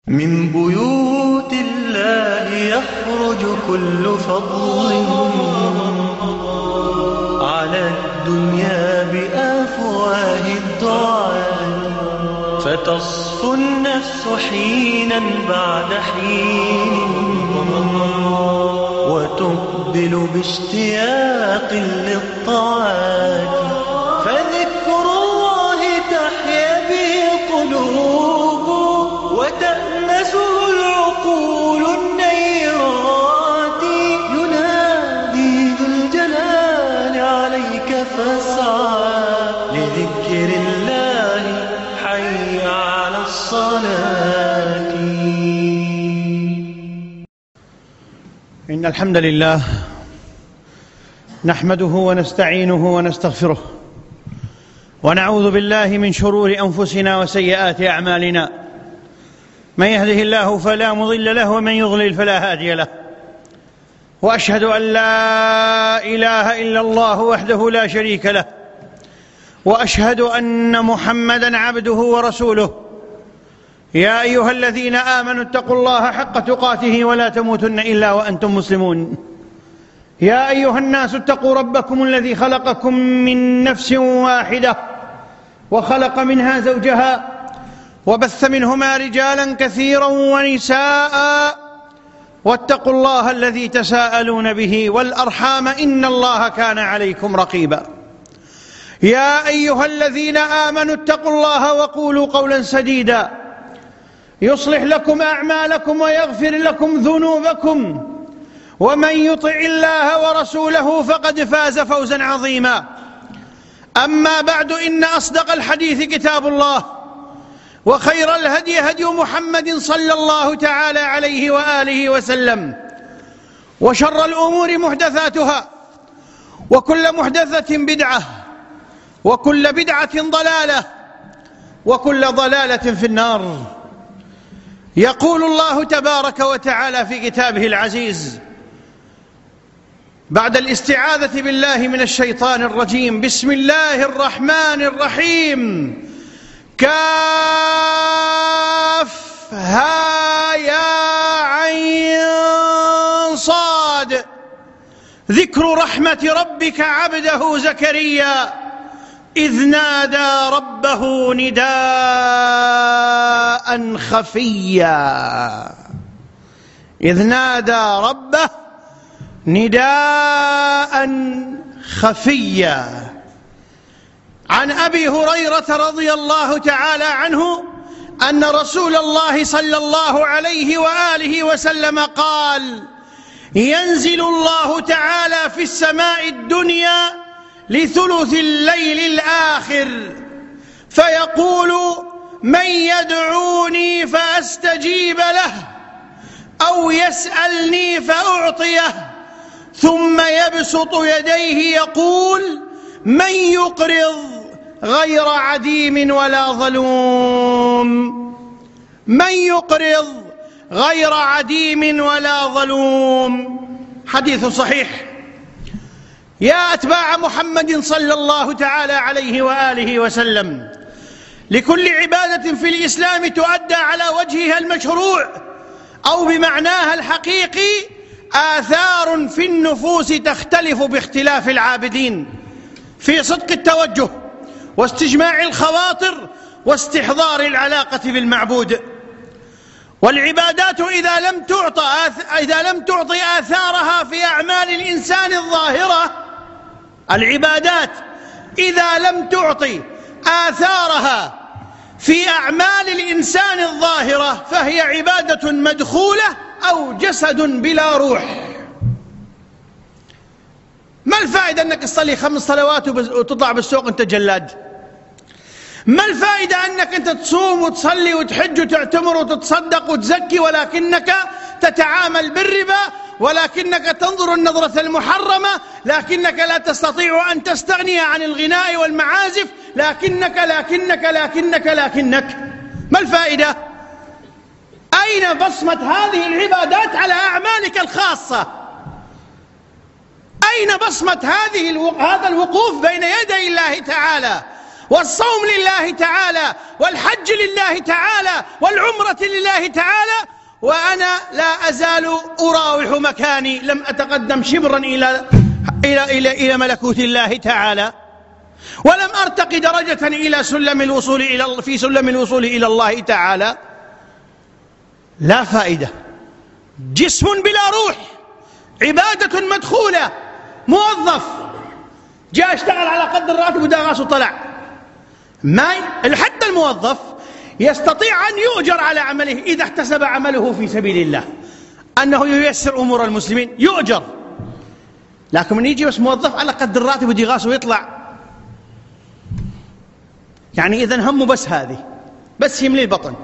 من بيوت الله يخرج كل فضل على الدنيا بأفواه الدعاء، فتصفو النفس حينا بعد حين وتقبل باشتياق للطاعات، فذكر الله تحيا به قلوب وتأنسه العقول النيرات. ينادي ذو الجلال عليك فاسعى لذكر الله، حي على الصلاة. إن الحمد لله نحمده ونستعينه ونستغفره، ونعوذ بالله من شرور أنفسنا وسيئات أعمالنا. من يهده الله فلا مضل له، ومن يضلل فلا هادي له. وأشهد أن لا إله إلا الله وحده لا شريك له، وأشهد أن محمدًا عبده ورسوله. يا أيها الذين آمنوا اتقوا الله حق تقاته ولا تموتن إلا وأنتم مسلمون. يا أيها الناس اتقوا ربكم الذي خلقكم من نفس واحدة، وخلق منها زوجها، وبث منهما رجالا كثيرا ونساء، واتقوا الله الذي تساءلون به والأرحام، إن الله كان عليكم رقيبا. يا أيها الذين آمنوا اتقوا الله وقولوا قولا سديدا يصلح لكم أعمالكم ويغفر لكم ذنوبكم، ومن يطع الله ورسوله فقد فاز فوزا عظيما. أما بعد، إن أصدق الحديث كتاب الله، وخير الهدي هدي محمد صلى الله تعالى عليه وآله وسلم، وشر الأمور محدثاتها، وكل محدثة بدعة، وكل بدعة ضلالة، وكل ضلالة في النار. يقول الله تبارك وتعالى في كتابه العزيز بعد الاستعاذة بالله من الشيطان الرجيم: بسم الله الرحمن الرحيم. كافها يا عين صاد. ذكر رحمة ربك عبده زكريا إذ نادى ربه نداء خفيا. إذ نادى ربه نداء خفيا. عن أبي هريرة رضي الله تعالى عنه أن رسول الله صلى الله عليه وآله وسلم قال: ينزل الله تعالى في السماء الدنيا لثلث الليل الآخر فيقول: من يدعوني فأستجيب له، أو يسألني فأعطيه، ثم يبسط يديه يقول: من يقرض غير عديم ولا ظلوم. من يقرض غير عديم ولا ظلوم. حديث صحيح. يا أتباع محمد صلى الله تعالى عليه وآله وسلم، لكل عبادة في الإسلام تؤدى على وجهها المشروع أو بمعناها الحقيقي آثار في النفوس تختلف باختلاف العابدين في صدق التوجه واستجماع الخواطر واستحضار العلاقة بالمعبود. والعبادات إذا لم تعطي آثارها في أعمال الإنسان الظاهرة، العبادات إذا لم تعطي آثارها في أعمال الإنسان الظاهرة فهي عبادة مدخولة أو جسد بلا روح. ما الفائدة أنك تصلي 5 صلوات وتطلع بالسوق أنت جلاد؟ ما الفائدة أنك أنت تصوم وتصلي وتحج وتعتمر وتتصدق وتزكي ولكنك تتعامل بالربا، ولكنك تنظر النظرة المحرمة، لكنك لا تستطيع أن تستغني عن الغناء والمعازف، لكنك. ما الفائدة؟ أين بصمة هذه العبادات على أعمالك الخاصة؟ أين بصمة هذا الوقوف بين يدي الله تعالى والصوم لله تعالى والحج لله تعالى والعمرة لله تعالى، وأنا لا أزال أراوح مكاني، لم أتقدم شبرا إلى ملكوت الله تعالى، ولم أرتقي درجة في سلم الوصول إلى الله تعالى. لا فائدة، جسم بلا روح، عبادة مدخولة، موظف جاء اشتغل على قدر الراتب ودا راسه طلع. حتى الموظف يستطيع أن يؤجر على عمله إذا احتسب عمله في سبيل الله، أنه ييسر أمور المسلمين يؤجر. لكن من يجي بس موظف على قدر الراتب ودي راسه ويطلع، يعني إذن همه بس هذه، بس يملي البطن.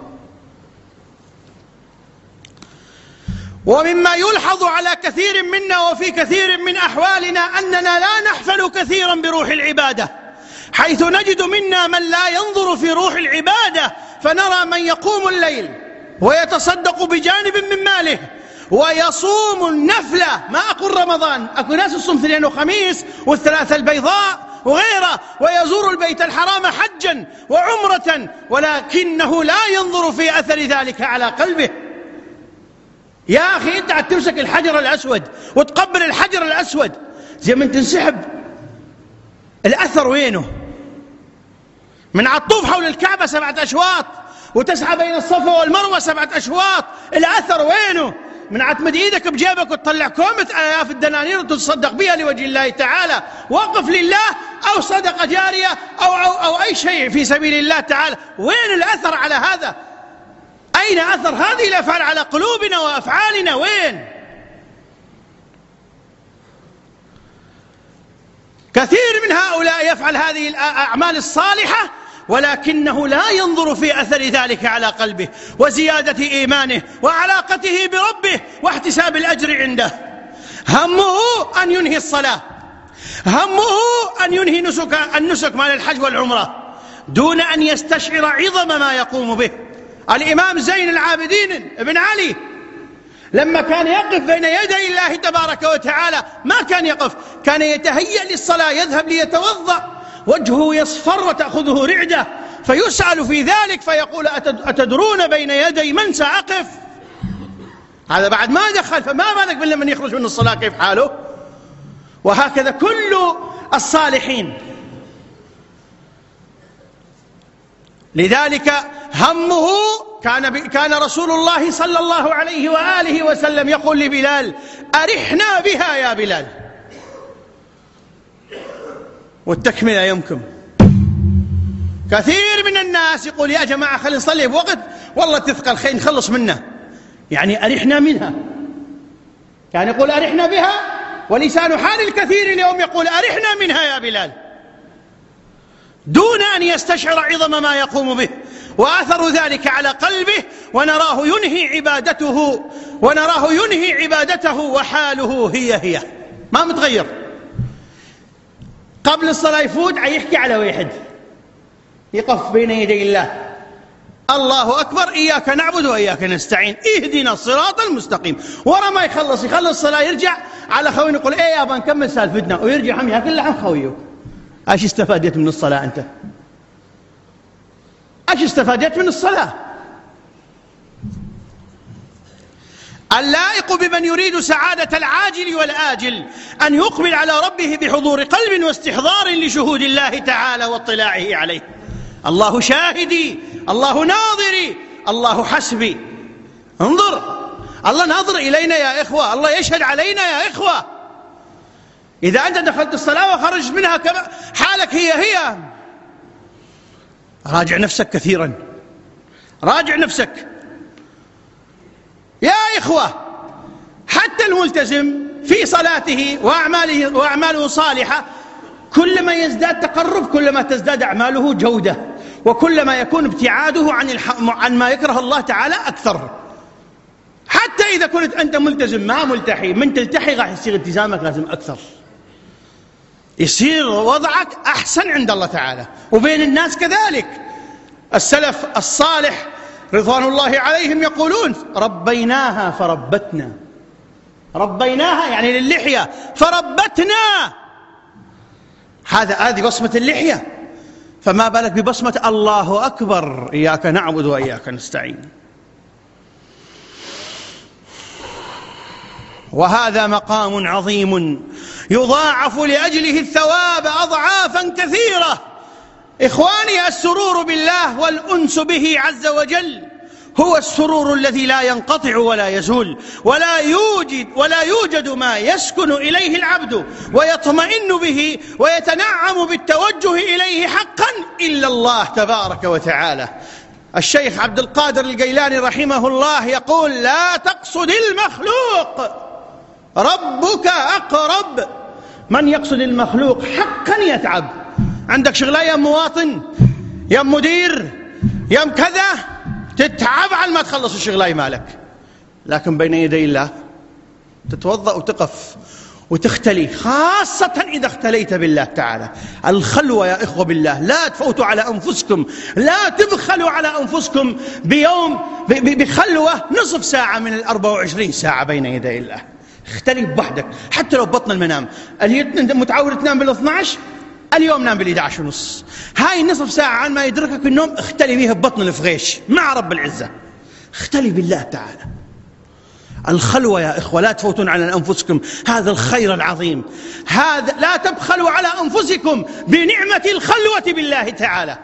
ومما يلحظ على كثير منا وفي كثير من أحوالنا أننا لا نحفل كثيرا بروح العبادة، حيث نجد منا من لا ينظر في روح العبادة، فنرى من يقوم الليل ويتصدق بجانب من ماله ويصوم النفلة، ما أقول رمضان، أكو ناس الصوم اثنين وخميس والثلاثة البيضاء وغيره، ويزور البيت الحرام حجا وعمرة، ولكنه لا ينظر في أثر ذلك على قلبه. يا أخي أنت تمسك الحجر الأسود وتقبل الحجر الأسود زي من تنسحب، الأثر وينه؟ من عالطوف حول الكعبة 7 أشواط وتسعى بين الصفا والمروة 7 أشواط، الأثر وينه؟ من عتمد إيدك بجيبك وتطلع كومة آلاف الدنانير وتتصدق بها لوجه الله تعالى، وقف لله أو صدقة جارية أو أي شيء في سبيل الله تعالى. وين الأثر على هذا؟ أين أثر هذه الأفعال على قلوبنا وأفعالنا؟ وين؟ كثير من هؤلاء يفعل هذه الأعمال الصالحة ولكنه لا ينظر في أثر ذلك على قلبه وزيادة إيمانه وعلاقته بربه واحتساب الأجر عنده. همه أن ينهي الصلاة، همه أن ينهي النسك مال الحج والعمرة دون أن يستشعر عظم ما يقوم به. الإمام زين العابدين ابن علي لما كان يقف بين يدي الله تبارك وتعالى ما كان يقف، كان يتهيأ للصلاة، يذهب ليتوضأ وجهه يصفر وتأخذه رعدة، فيسأل في ذلك فيقول أتدرون بين يدي من سأقف؟ هذا بعد ما دخل، فما بالك من يخرج من الصلاة كيف حاله؟ وهكذا كل الصالحين. لذلك همه كان رسول الله صلى الله عليه وآله وسلم يقول لبلال أرحنا بها يا بلال. والتكملة يمكن كثير من الناس يقول يا جماعة خلي نصلي بوقت، والله تثقل خير نخلص منه، يعني أرحنا منها، يعني يقول أرحنا بها، ولسان حال الكثير اليوم يقول أرحنا منها يا بلال، دون أن يستشعر عظم ما يقوم به وأثر ذلك على قلبه، ونراه ينهي عبادته وحاله هي ما متغير. قبل الصلاة يفوت يحكي على واحد، يقف بين يدي الله الله أكبر إياك نعبد وإياك نستعين اهدنا الصراط المستقيم، ورا ما يخلص الصلاة يرجع على خوين يقول إيه يابا نكمل سالفتنا، ويرجع هم ياكل لحم خويه. ايش استفادت من الصلاة أنت؟ ايش استفادت من الصلاة؟ اللائق بمن يريد سعادة العاجل والآجل أن يقبل على ربه بحضور قلب واستحضار لشهود الله تعالى واطلاعه عليه. الله شاهدي، الله ناظري، الله حسبي. انظر، الله ناظر إلينا يا إخوة، الله يشهد علينا يا إخوة. إذا أنت دخلت الصلاة وخرجت منها كما حالك هي راجع نفسك كثيرا، راجع نفسك يا إخوة. حتى الملتزم في صلاته وأعماله صالحة، كلما يزداد تقرب كلما تزداد أعماله جودة، وكلما يكون ابتعاده عن ما يكره الله تعالى أكثر. حتى إذا كنت أنت ملتزم ما ملتحي، من تلتحي راح يصير التزامك لازم أكثر، يصير وضعك أحسن عند الله تعالى وبين الناس كذلك. السلف الصالح رضوان الله عليهم يقولون ربيناها فربتنا، ربيناها يعني للحية، فربتنا، هذه بصمة اللحية. فما بالك ببصمة الله أكبر، إياك نعبد وإياك نستعين. وهذا مقام عظيم يضاعف لأجله الثواب أضعافا كثيرة. إخواني، السرور بالله والأنس به عز وجل هو السرور الذي لا ينقطع ولا يزول، ولا يوجد ما يسكن إليه العبد ويطمئن به ويتنعم بالتوجه إليه حقا إلا الله تبارك وتعالى. الشيخ عبد القادر الجيلاني رحمه الله يقول: لا تقصد المخلوق، ربك أقرب. من يقصد المخلوق حقا يتعب. عندك شغلة يا مواطن، يا مدير، يا كذا، تتعب على ما تخلص الشغلة مالك، لكن بين يدي الله تتوضأ وتقف وتختلي، خاصة إذا اختليت بالله تعالى. الخلوة يا إخوة بالله، لا تفوتوا على أنفسكم، لا تبخلوا على أنفسكم بخلوة نصف ساعة من 24 ساعة بين يدي الله. اختلي بوحدك حتى لو بطن المنام. أنت متعود تنام بال12، اليوم نام بال11:30. هاي النصف ساعة عن ما يدركك النوم اختلي بيها ببطن الفغيش مع رب العزة. اختلي بالله تعالى. الخلوة يا إخوة، لا تفوتون على أنفسكم هذا الخير العظيم. هذا لا تبخلوا على أنفسكم بنعمة الخلوة بالله تعالى.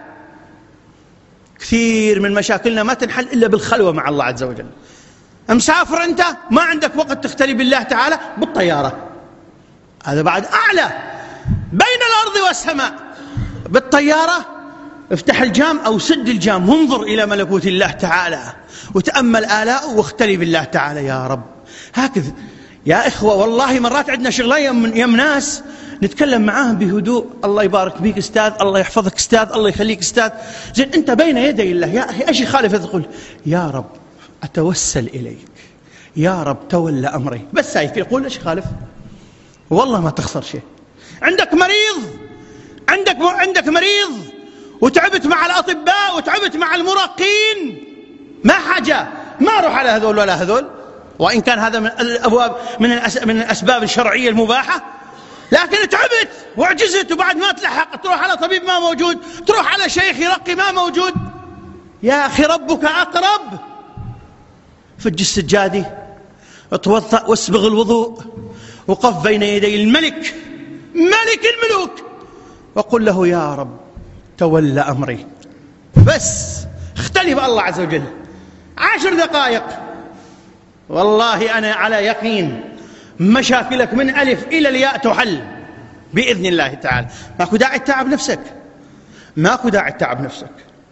كثير من مشاكلنا ما تنحل إلا بالخلوة مع الله عز وجل. مسافر أنت ما عندك وقت تختلي بالله تعالى، بالطيارة، هذا بعد أعلى، بين الأرض والسماء. بالطيارة افتح الجام أو سد الجام وانظر إلى ملكوت الله تعالى وتأمل آلاءه واختلي بالله تعالى. يا رب هكذا يا إخوة. والله مرات عندنا شغلة يم ناس نتكلم معاهم بهدوء: الله يبارك بيك أستاذ، الله يحفظك أستاذ، الله يخليك أستاذ. زين أنت بين يدي الله، يا أخي إيش يخالف تقول يا رب أتوسل إليك، يا رب تولى أمري، بس هاي يقول إيش يخالف؟ والله ما تخسر شيء. عندك مريض، عندك مريض وتعبت مع الأطباء وتعبت مع المرقين، ما حاجة، ما أروح على هذول ولا هذول، وإن كان هذا من الأبواب من الأسباب الشرعية المباحة، لكن تعبت وعجزت وبعد ما تلحق تروح على طبيب ما موجود، تروح على شيخ يرقي ما موجود. يا أخي ربك أقرب. فج السجادة، اتوضأ واسبغ الوضوء، وقف بين يدي الملك، ملك الملوك، وقل له يا رب تولى أمري، بس اختلي بالله عز وجل 10 دقائق. والله أنا على يقين مشاكلك من ألف إلى الياء تحل بإذن الله تعالى. ماكو داعي تتعب نفسك، ماكو داعي تتعب نفسك.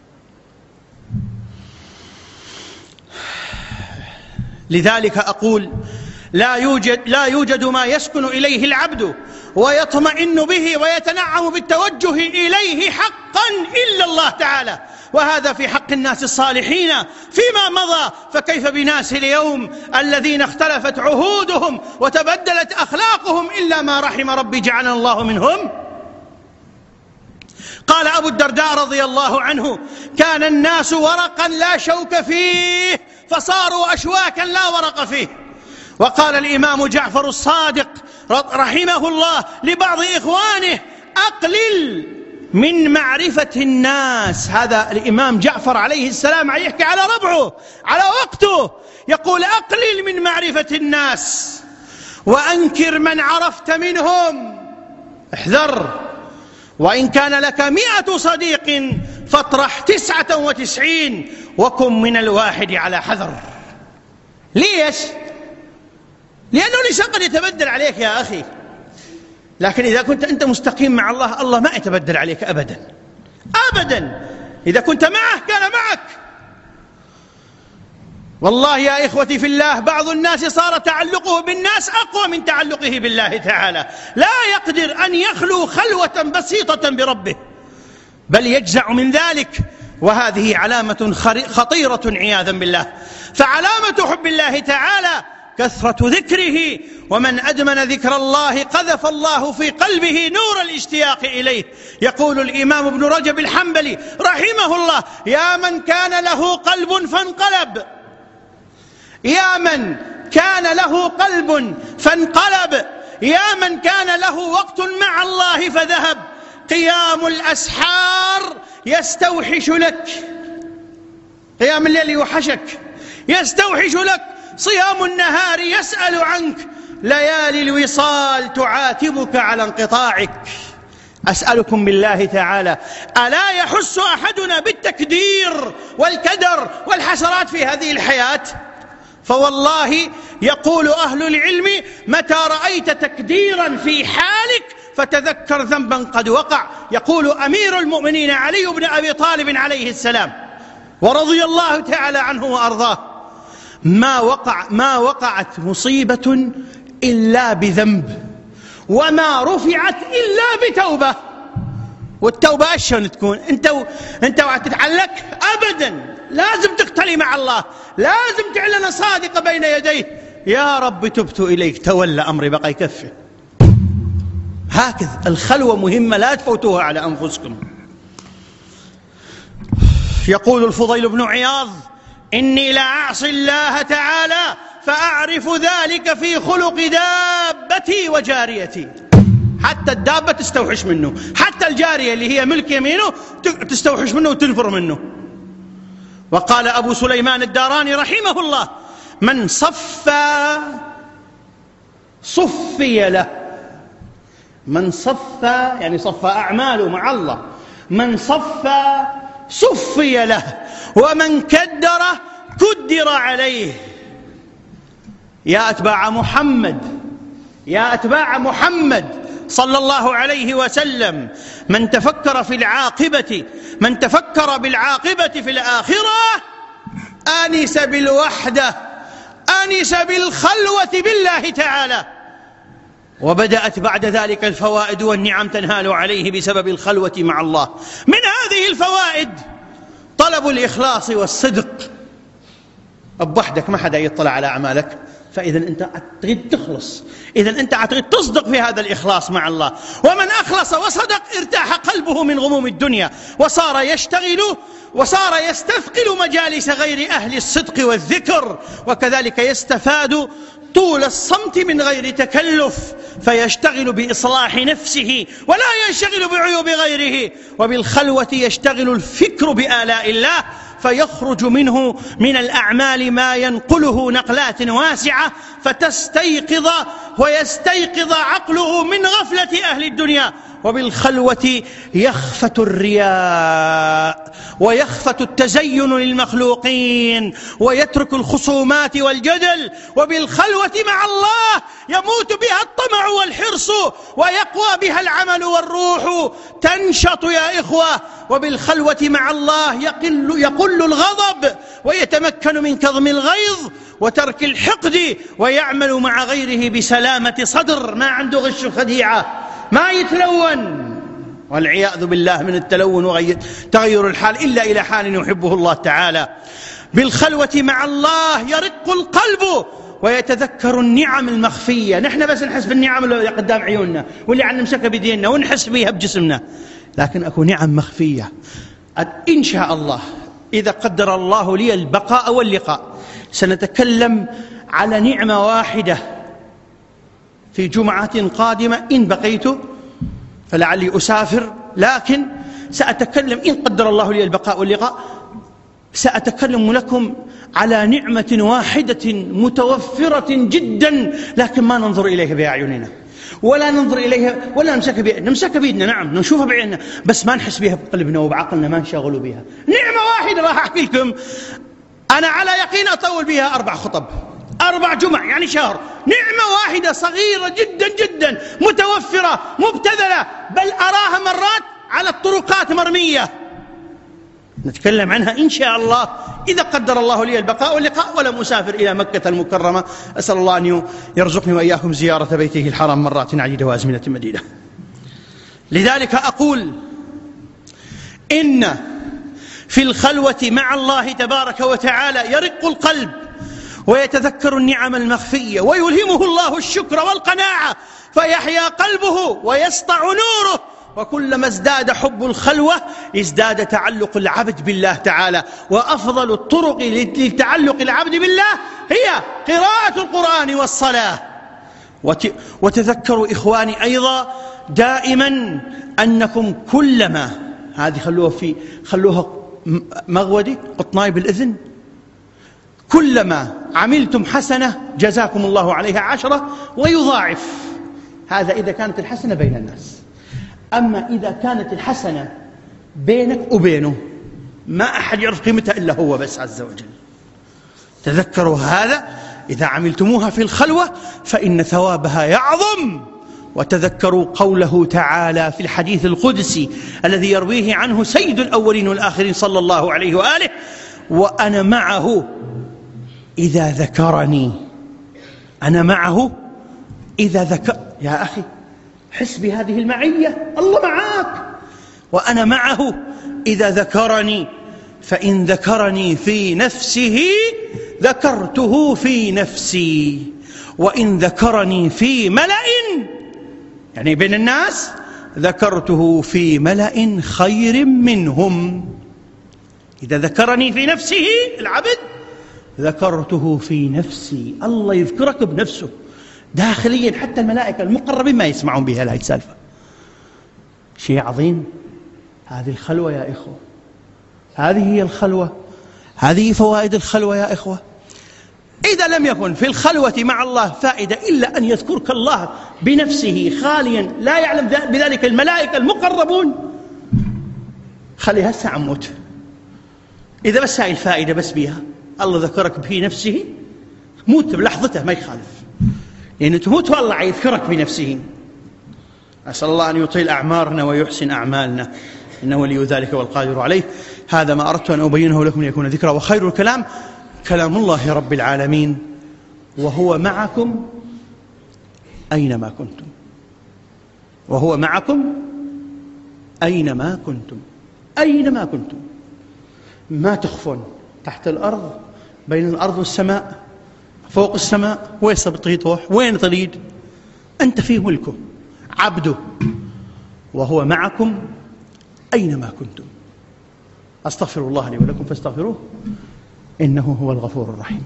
لذلك أقول: لا يوجد ما يسكن إليه العبد ويطمئن به ويتنعم بالتوجه إليه حقا إلا الله تعالى، وهذا في حق الناس الصالحين فيما مضى، فكيف بناس اليوم الذين اختلفت عهودهم وتبدلت أخلاقهم إلا ما رحم ربي جعلنا الله منهم. قال أبو الدرداء رضي الله عنه: كان الناس ورقا لا شوك فيه فصاروا أشواكا لا ورق فيه. وقال الإمام جعفر الصادق رحمه الله لبعض إخوانه: أقلل من معرفة الناس. هذا الإمام جعفر عليه السلام يحكي على ربعه، على وقته، يقول: أقلل من معرفة الناس وأنكر من عرفت منهم. احذر، وإن كان لك 100 صديق فاطرح 99 وكن من الواحد على حذر. ليش؟ لأنه ليس قد يتبدل عليك يا أخي، لكن إذا كنت أنت مستقيم مع الله، الله ما يتبدل عليك أبدا أبدا. إذا كنت معه كان معك. والله يا إخوتي في الله، بعض الناس صار تعلقه بالناس أقوى من تعلقه بالله تعالى، لا يقدر أن يخلو خلوة بسيطة بربه، بل يجزع من ذلك، وهذه علامة خطيرة عياذا بالله. فعلامة حب الله تعالى كثرة ذكره، ومن أدمن ذكر الله قذف الله في قلبه نور الاشتياق إليه. يقول الإمام ابن رجب الحنبلي رحمه الله: يا من كان له قلب فانقلب، يا من كان له قلب فانقلب، يا من كان له وقت مع الله فذهب، قيام الأسحار يستوحش لك، قيام الليل يوحشك، يستوحش لك صيام النهار يسأل عنك، ليالي الوصال تعاتبك على انقطاعك. أسألكم بالله تعالى، ألا يحس أحدنا بالتكدير والكدر والحسرات في هذه الحياة؟ فوالله يقول أهل العلم: متى رأيت تكديرا في حالك فتذكر ذنبا قد وقع. يقول أمير المؤمنين علي بن أبي طالب عليه السلام ورضي الله تعالى عنه وأرضاه: ما وقعت مصيبة إلا بذنب، وما رفعت إلا بتوبة. والتوبة شلون تكون؟ أنت وتتعلق أبدا، لازم تقتلي مع الله، لازم تعلن صادقة بين يديه: يا رب تبت إليك، تولى أمري بقى يكفي. هكذا الخلوة مهمة، لا تفوتوها على أنفسكم. يقول الفضيل بن عياض: إني لأعصي الله تعالى فأعرف ذلك في خلق دابتي وجاريتي. حتى الدابة تستوحش منه، حتى الجارية اللي هي ملك يمينه تستوحش منه وتنفر منه. وقال أبو سليمان الداراني رحمه الله: من صفى صفي له. من صفى يعني صفى أعماله مع الله، من صفى صفي له، ومن كدر كدر عليه. يا أتباع محمد، يا أتباع محمد صلى الله عليه وسلم، من تفكر في العاقبة، من تفكر بالعاقبة في الآخرة آنس بالوحدة، آنس بالخلوة بالله تعالى. وبدأت بعد ذلك الفوائد والنعم تنهال عليه بسبب الخلوة مع الله. من هذه الفوائد طلب الإخلاص والصدق. بوحدك ما حدا يطلع على أعمالك، فإذا أنت تريد تخلص، إذا أنت تريد تصدق في هذا الإخلاص مع الله. ومن أخلص وصدق ارتاح قلبه من غموم الدنيا، وصار يستثقل مجالس غير أهل الصدق والذكر. وكذلك يستفاد طول الصمت من غير تكلف، فيشتغل بإصلاح نفسه ولا ينشغل بعيوب غيره. وبالخلوة يشتغل الفكر بآلاء الله، فيخرج منه من الأعمال ما ينقله نقلات واسعة، فتستيقظ ويستيقظ عقله من غفلة أهل الدنيا. وبالخلوة يخفت الرياء ويخفت التزين للمخلوقين، ويترك الخصومات والجدل. وبالخلوة مع الله يموت بها الطمع والحرص، ويقوى بها العمل والروح تنشط يا إخوة. وبالخلوة مع الله يقل الغضب، ويتمكن من كظم الغيظ وترك الحقد، ويعمل مع غيره بسلامة صدر، ما عنده غش وخديعة، ما يتلون، والعياذ بالله من التلون وتغير الحال إلا إلى حال يحبه الله تعالى. بالخلوة مع الله يرق القلب ويتذكر النعم المخفية. نحن بس نحس بالنعم اللي قدام عيوننا واللي عن نمسكها بيدينا ونحس بها بجسمنا، لكن أكو نعم مخفية. إن شاء الله إذا قدر الله لي البقاء واللقاء سنتكلم على نعمة واحدة في جمعة قادمة إن بقيت، فلعلي أسافر، لكن سأتكلم إن قدر الله لي البقاء واللقاء، سأتكلم لكم على نعمة واحدة متوفرة جدا، لكن ما ننظر إليها بأعيننا ولا ننظر إليها ولا نمسكها بيدنا، نعم نشوفها بعيننا بس ما نحس بها بقلبنا وبعقلنا، ما نشغل بها. نعمة واحدة راح أحكي لكم، أنا على يقين أطول بها 4 خطب، 4 جمع يعني شهر. نعمة واحدة صغيرة جدا جدا متوفرة مبتذلة، بل أراها مرات على الطرقات مرمية. نتكلم عنها إن شاء الله إذا قدر الله لي البقاء واللقاء ولم أسافر إلى مكة المكرمة. أسأل الله أن يرزقني وإياكم زيارة بيته الحرام مرات عديدة وأزمنة مديدة. لذلك أقول إن في الخلوة مع الله تبارك وتعالى يرق القلب ويتذكر النعم المخفية، ويلهمه الله الشكر والقناعة، فيحيا قلبه ويسطع نوره. وكلما ازداد حب الخلوة ازداد تعلق العبد بالله تعالى. وأفضل الطرق لتعلق العبد بالله هي قراءة القرآن والصلاة. وتذكروا إخواني أيضا دائما أنكم كلما هذه خلوها مغودة قطناي بالإذن. كلما عملتم حسنة جزاكم الله عليها 10 ويضاعف. هذا إذا كانت الحسنة بين الناس. أما إذا كانت الحسنة بينك وبينه ما أحد يعرف قيمتها إلا هو بس عز وجل. تذكروا هذا إذا عملتموها في الخلوة فإن ثوابها يعظم. وتذكروا قوله تعالى في الحديث القدسي الذي يرويه عنه سيد الأولين والآخرين صلى الله عليه وآله: وأنا معه إذا ذكرني. أنا معه إذا ذكر. يا أخي حس بهذه المعية، الله معك. وأنا معه إذا ذكرني، فإن ذكرني في نفسه ذكرته في نفسي، وإن ذكرني في ملأ يعني بين الناس ذكرته في ملأ خير منهم. إذا ذكرني في نفسه العبد ذكرته في نفسي. الله يذكرك بنفسه داخليا، حتى الملائكة المقربين ما يسمعون بها هذه السالفة. شيء عظيم. هذه الخلوة يا إخوة، هذه هي الخلوة، هذه فوائد الخلوة يا إخوة. إذا لم يكن في الخلوة مع الله فائدة إلا أن يذكرك الله بنفسه خاليا لا يعلم بذلك الملائكة المقربون، خليها هسه عموت. إذا بس هاي الفائدة بس بيها الله ذكرك في نفسه، موت بلحظته ما يخالف، يعني تموت والله يذكرك بنفسه. أسأل الله أن يطيل أعمارنا ويحسن أعمالنا، إنه ولي ذلك والقادر عليه. هذا ما أردت أن أبينه لكم ليكون ذكرى. وخير الكلام كلام الله رب العالمين، وهو معكم أينما كنتم. وهو معكم أينما كنتم. أينما كنتم، ما تخفون تحت الأرض، بين الأرض والسماء، فوق السماء، وين تروح، وين تريد، أنت في ملكه عبده، وهو معكم أينما كنتم. أستغفر الله لي ولكم فاستغفروه إنه هو الغفور الرحيم.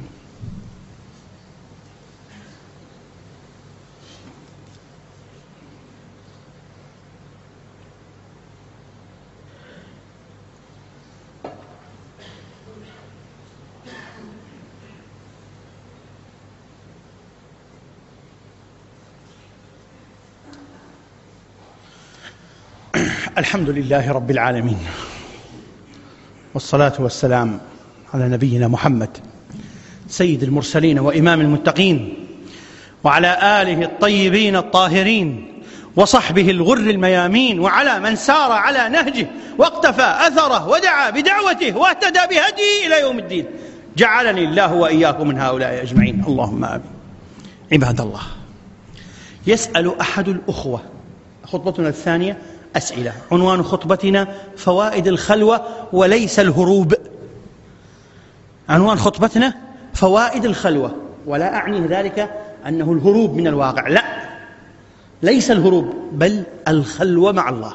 الحمد لله رب العالمين، والصلاة والسلام على نبينا محمد سيد المرسلين وإمام المتقين، وعلى آله الطيبين الطاهرين، وصحبه الغر الميامين، وعلى من سار على نهجه واقتفى أثره ودعا بدعوته واهتدى بهديه إلى يوم الدين. جعلني الله وإياكم من هؤلاء أجمعين، اللهم آمين. عباد الله، يسأل أحد الأخوة، خطبتنا الثانية أسئلة، عنوان خطبتنا فوائد الخلوة وليس الهروب. عنوان خطبتنا فوائد الخلوة، ولا أعني ذلك أنه الهروب من الواقع، لا، ليس الهروب بل الخلوة مع الله.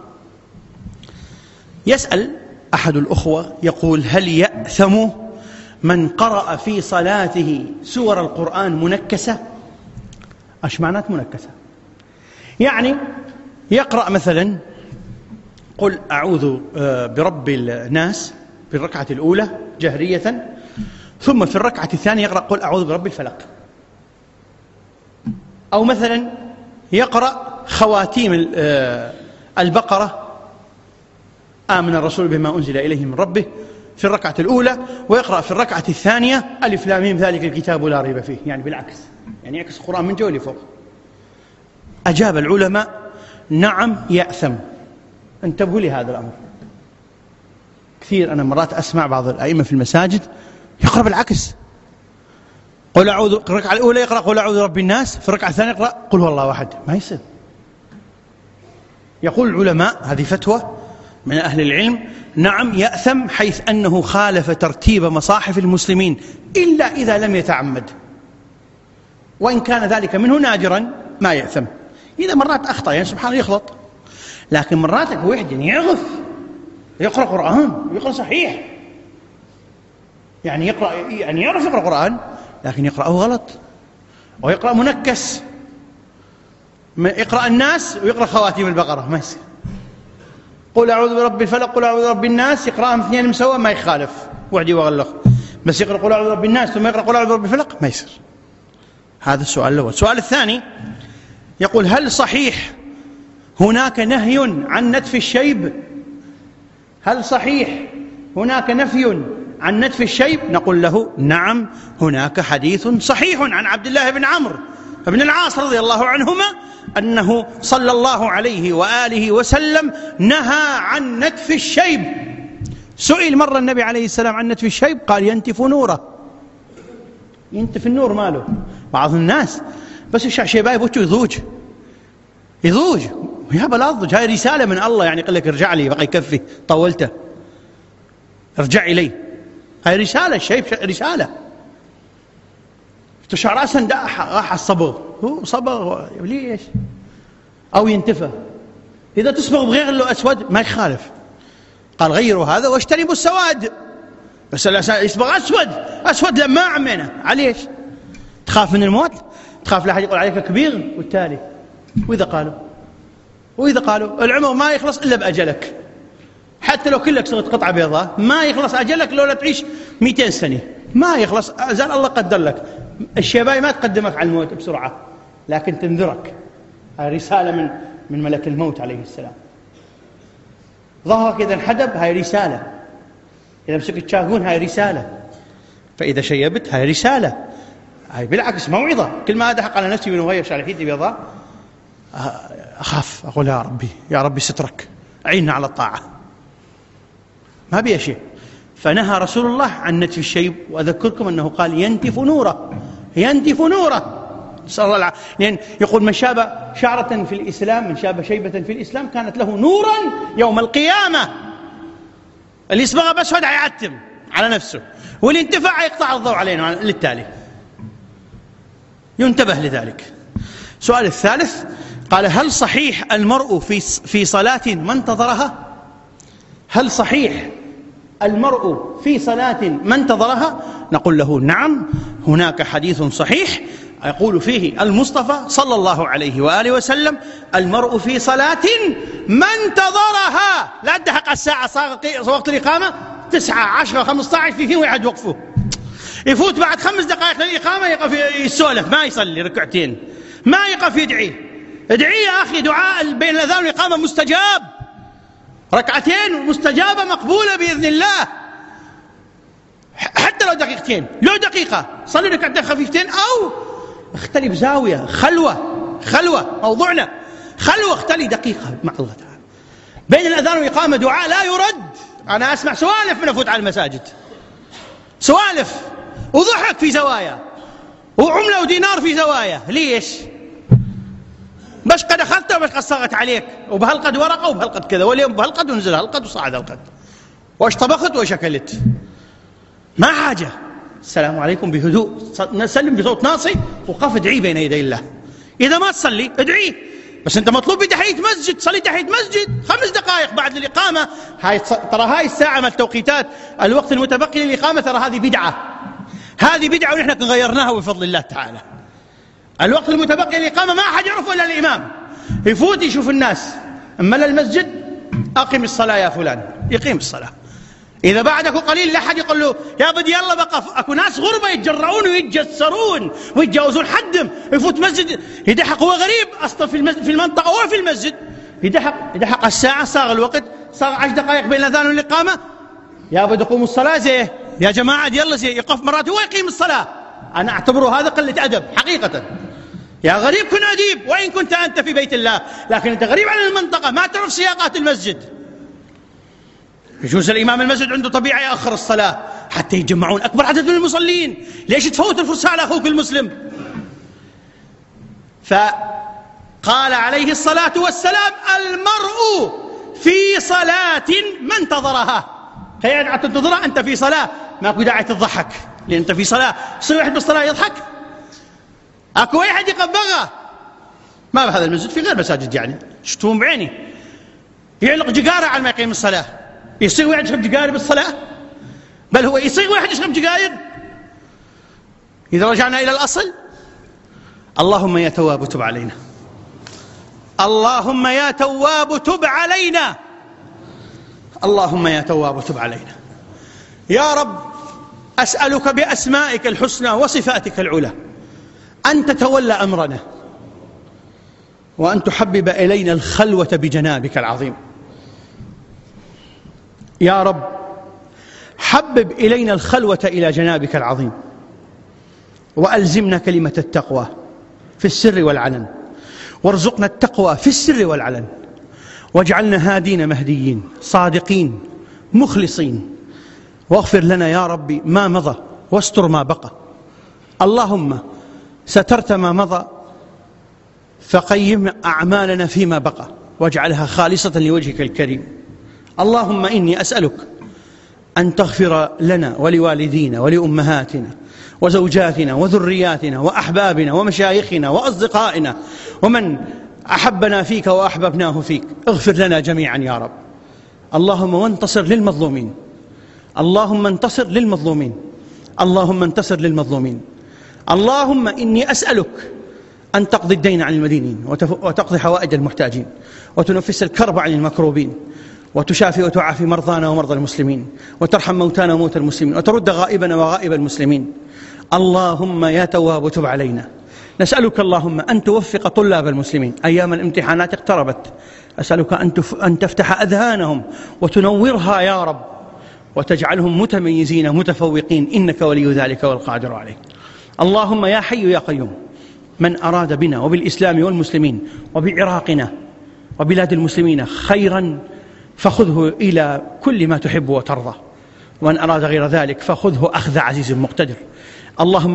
يسأل أحد الأخوة يقول: هل يأثم من قرأ في صلاته سور القرآن منكسة؟ أش معنات منكسة؟ يعني يقرأ مثلا قل أعوذ برب الناس في الركعة الأولى جهرية، ثم في الركعة الثانية يقرأ قل أعوذ برب الفلق، أو مثلا يقرأ خواتيم البقرة آمن الرسول بما أنزل إليه من ربه في الركعة الأولى، ويقرأ في الركعة الثانية ألف لام ميم ذلك الكتاب لا ريب فيه، يعني بالعكس، يعني يعكس القرآن من جوا لفوق. أجاب العلماء: نعم يأثم. انتبهوا لهذا الأمر. كثير أنا مرات أسمع بعض الأئمة في المساجد يقرأ بالعكس، قل أعوذ، الركعة الأولى يقرأ قل أعوذ برب الناس، في الركعة الثانية يقرأ قل هو الله أحد. ما يصير. يقول العلماء، هذه فتوى من أهل العلم: نعم يأثم، حيث أنه خالف ترتيب مصاحف المسلمين إلا إذا لم يتعمد، وإن كان ذلك منه نادرا ما يأثم. إذا مرات أخطأ، يعني سبحانه يخلط، لكن مرات واحد يعني يغف، يقرأ قرآن ويقرأ صحيح، يعني يقرأ، يعني يعرف يقرأ قرآن لكن يقرأه غلط، ويقرأ منكس، يقرأ الناس ويقرأ خواتيم البقرة، ما يصير. قل أعوذ برب الفلق قل أعوذ برب الناس، يقرأهم اثنين مسوا ما يخالف، وعدي وغلق. بس يقرأ قل أعوذ برب الناس ثم يقرأ قل أعوذ برب الفلق ما يصير. هذا السؤال الأول. السؤال الثاني يقول: هل صحيح هناك نهي عن نتف الشيب؟ هل صحيح هناك نفي عن نتف الشيب؟ نقول له: نعم، هناك حديث صحيح عن عبد الله بن عمرو بن العاص رضي الله عنهما أنه صلى الله عليه وآله وسلم نهى عن نتف الشيب. سئل مرة النبي عليه السلام عن نتف الشيب قال: ينتف نوره. ينتف النور ماله؟ بعض الناس بس الشيباي بوجهه يضوج يا بلاضج. هاي رسالة من الله، يعني يقول لك ارجع لي بقى يكفي طولته، ارجع إلي. هاي رسالة، الشيب رسالة. تشعر رأسا راح الصبغ، هو صبغ ليش؟ أو ينتفى. إذا تصبغ بغير له أسود ما يخالف. قال: غيروا هذا واجتنبوا السواد. بس يصبغ أسود لما عمينا عليش؟ تخاف من الموت؟ تخاف لا أحد يقول عليك كبير؟ والتالي وإذا قالوا العمر ما يخلص إلا بأجلك، حتى لو كلك صرت قطعة بيضاء ما يخلص أجلك، لو لا تعيش 200 سنة ما يخلص. زال الله قدر لك. الشيباي ما تقدمك على الموت بسرعة، لكن تنذرك. رسالة من ملك الموت عليه السلام. ظهرك إذا انحدب هاي رسالة، إذا مسكت شاهون هاي رسالة، فإذا شيبت هاي رسالة، هاي بالعكس موعظة. كل ما أدحق على نفسي من وغير شالحيتي بيضاء أخاف، أقول: يا ربي سترك، أعيننا على الطاعة، ما بي شيء. فنهى رسول الله عن نتف الشيب، وأذكركم أنه قال: ينتف نوره. نسأل الله لأن يقول: من شاب شعرة في الإسلام، من شاب شيبة في الإسلام كانت له نورا يوم القيامة. اللي يصبغها بأسود هيعتم على نفسه، واللي انتفع يقطع الضوء علينا. للتالي ينتبه لذلك. السؤال الثالث قال: هل صحيح المرء في صلاة ما انتظرها؟ هل صحيح المرء في صلاة ما انتظرها؟ نقول له: نعم، هناك حديث صحيح يقول فيه المصطفى صلى الله عليه وآله وسلم: المرء في صلاة ما انتظرها. لا تدحق الساعة، صار وقت الإقامة 9 10 15 فيه ويعد وقفه، يفوت بعد 5 دقائق للإقامة يقف يسولف، ما يصلي ركعتين، ما يقف يدعي يا أخي. دعاء بين الأذان والإقامة مستجاب، ركعتين مستجابة مقبولة بإذن الله، حتى لو دقيقتين، لو دقيقة صلي ركعتين خفيفتين، أو اختلي بزاوية، خلوة موضوعنا، خلوة اختلي دقيقة مع الله تعالى. بين الأذان والإقامة دعاء لا يرد. أنا أسمع سوالف من أفوت على المساجد، سوالف وضحك في زوايا، وعملة ودينار في زوايا. ليش؟ باش قد أخذتها وباش قد صاغت عليك، وبهالقد ورقة وبهالقد كذا، واليوم بهالقد ونزل هالقد وصعد هالقد، واش طبخت واش أكلت، ما حاجة. السلام عليكم بهدوء، نسلم بصوت ناصي، وقف ادعي بين يدي الله. إذا ما تصلي ادعي، بس أنت مطلوب بتحية مسجد، صلي تحية مسجد 5 دقائق بعد الإقامة. ترى هاي الساعة من التوقيتات، الوقت المتبقي للإقامة، ترى هذه بدعة ونحن غيرناها بفضل الله تعالى. الوقت المتبقي للإقامة ما أحد يعرفه إلا الإمام. يفوت يشوف الناس، ملى المسجد، أقم الصلاة يا فلان، يقيم الصلاة. إذا بعدك قليل لا أحد يقول له يا بدي يلا بقى. أكو ناس غربة يتجرعون ويتجسرون ويتجاوزون حدهم، يفوت مسجد يدحق. هو غريب أصلا في المنطقة وفي المسجد، يدحق الساعة، صار الوقت، صار 10 دقائق بين الأذان والإقامة. يا بدي قوموا الصلاة زي يا جماعة يلا زي، يقف مرات هو يقيم الصلاة. أنا أعتبره هذا قلة أدب حقيقة. يا غريب كن أديب، وإن كنت أنت في بيت الله، لكن أنت غريب عن المنطقة، ما تعرف سياقات المسجد. يجوز الإمام المسجد عنده طبيعة يأخر الصلاة حتى يجمعون أكبر عدد من المصلين. ليش تفوت الفرصة على أخوك المسلم؟ فقال عليه الصلاة والسلام: المرء في صلاة ما انتظرها. هي داعي تنتظرها، أنت في صلاة، ماكو داعي تضحك، لأن أنت في صلاة. يصير واحد بالصلاة يضحك؟ أكو واحد يقبغها؟ ما بهذا المسجد، في غير مساجد يعني شفتهم بعيني، يعلق جقارة على ما يقيم الصلاة. يصير واحد يشرب جقاري بالصلاة؟ بل هو يصير واحد يشرب جقاير. إذا رجعنا إلى الأصل: اللهم يا تواب تب علينا، اللهم يا تواب تب علينا. اللهم يا تواب تب علينا. يا رب أسألك بأسمائك الحسنى وصفاتك العلى أن تتولى أمرنا، وأن تحبب إلينا الخلوة بجنابك العظيم. يا رب حبب إلينا الخلوة إلى جنابك العظيم، وألزمنا كلمة التقوى في السر والعلن، وارزقنا التقوى في السر والعلن، واجعلنا هادين مهديين صادقين مخلصين، واغفر لنا يا ربي ما مضى واستر ما بقى. اللهم سترت ما مضى فقيم أعمالنا فيما بقى واجعلها خالصة لوجهك الكريم. اللهم إني أسألك أن تغفر لنا ولوالدينا ولأمهاتنا وزوجاتنا وذرياتنا وأحبابنا ومشايخنا وأصدقائنا ومن أحبنا فيك وأحببناه فيك. اغفر لنا جميعا يا رب. اللهم وانتصر للمظلومين، اللهم انتصر للمظلومين، اللهم انتصر للمظلومين. اللهم إني أسألك أن تقضي الدين عن المدينين، وتقضي حوائج المحتاجين، وتنفس الكرب عن المكروبين، وتشافي وتعافي مرضانا ومرضى المسلمين، وترحم موتانا وموتى المسلمين، وترد غائبنا وغائب المسلمين. اللهم يا تواب تب علينا. نسألك اللهم أن توفق طلاب المسلمين، أيام الامتحانات اقتربت، أسألك أن تفتح أذهانهم وتنورها يا رب، وتجعلهم متميزين متفوقين، إنك ولي ذلك والقادر عليه. اللهم يا حي يا قيوم، من أراد بنا وبالإسلام والمسلمين وبعراقنا وبلاد المسلمين خيرا فخذه إلى كل ما تحب وترضى، ومن أراد غير ذلك فخذه أخذ عزيز مقتدر. اللهم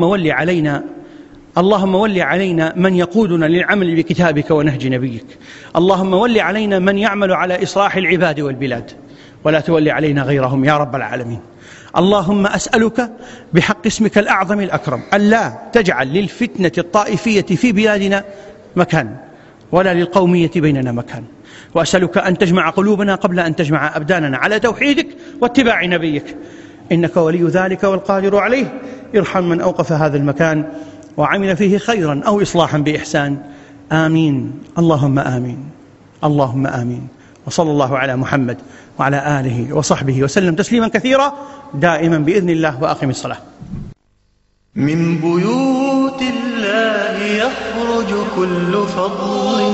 ول علينا من يقودنا للعمل بكتابك ونهج نبيك. اللهم ول علينا من يعمل على إصلاح العباد والبلاد، ولا تولي علينا غيرهم يا رب العالمين. اللهم أسألك بحق اسمك الأعظم الأكرم ألا تجعل للفتنة الطائفية في بلادنا مكان، ولا للقومية بيننا مكان. وأسألك أن تجمع قلوبنا قبل أن تجمع أبداننا على توحيدك واتباع نبيك، إنك ولي ذلك والقادر عليه. ارحم من أوقف هذا المكان وعمل فيه خيرا أو إصلاحا بإحسان. آمين. اللهم آمين. اللهم آمين. وصلى الله على محمد وعلى آله وصحبه وسلم تسليما كثيرا دائما بإذن الله. وأقم الصلاة. من بيوت الله يخرج كل فضل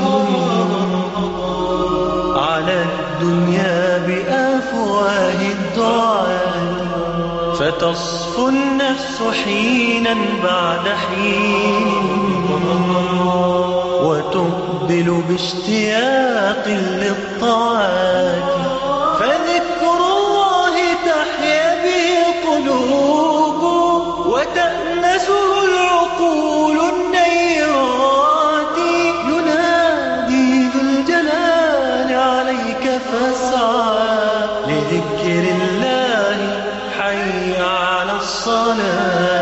على الدنيا بأفواه الدعاء، فتصفو النفس حينا بعد حين وتقبل باشتياق للطاعات، فذكر الله تحيا به القلوب وتأنسه العقول النيرات. ينادي ذو الجلال عليك فاسعى لذكر الله، حي على الصلاة.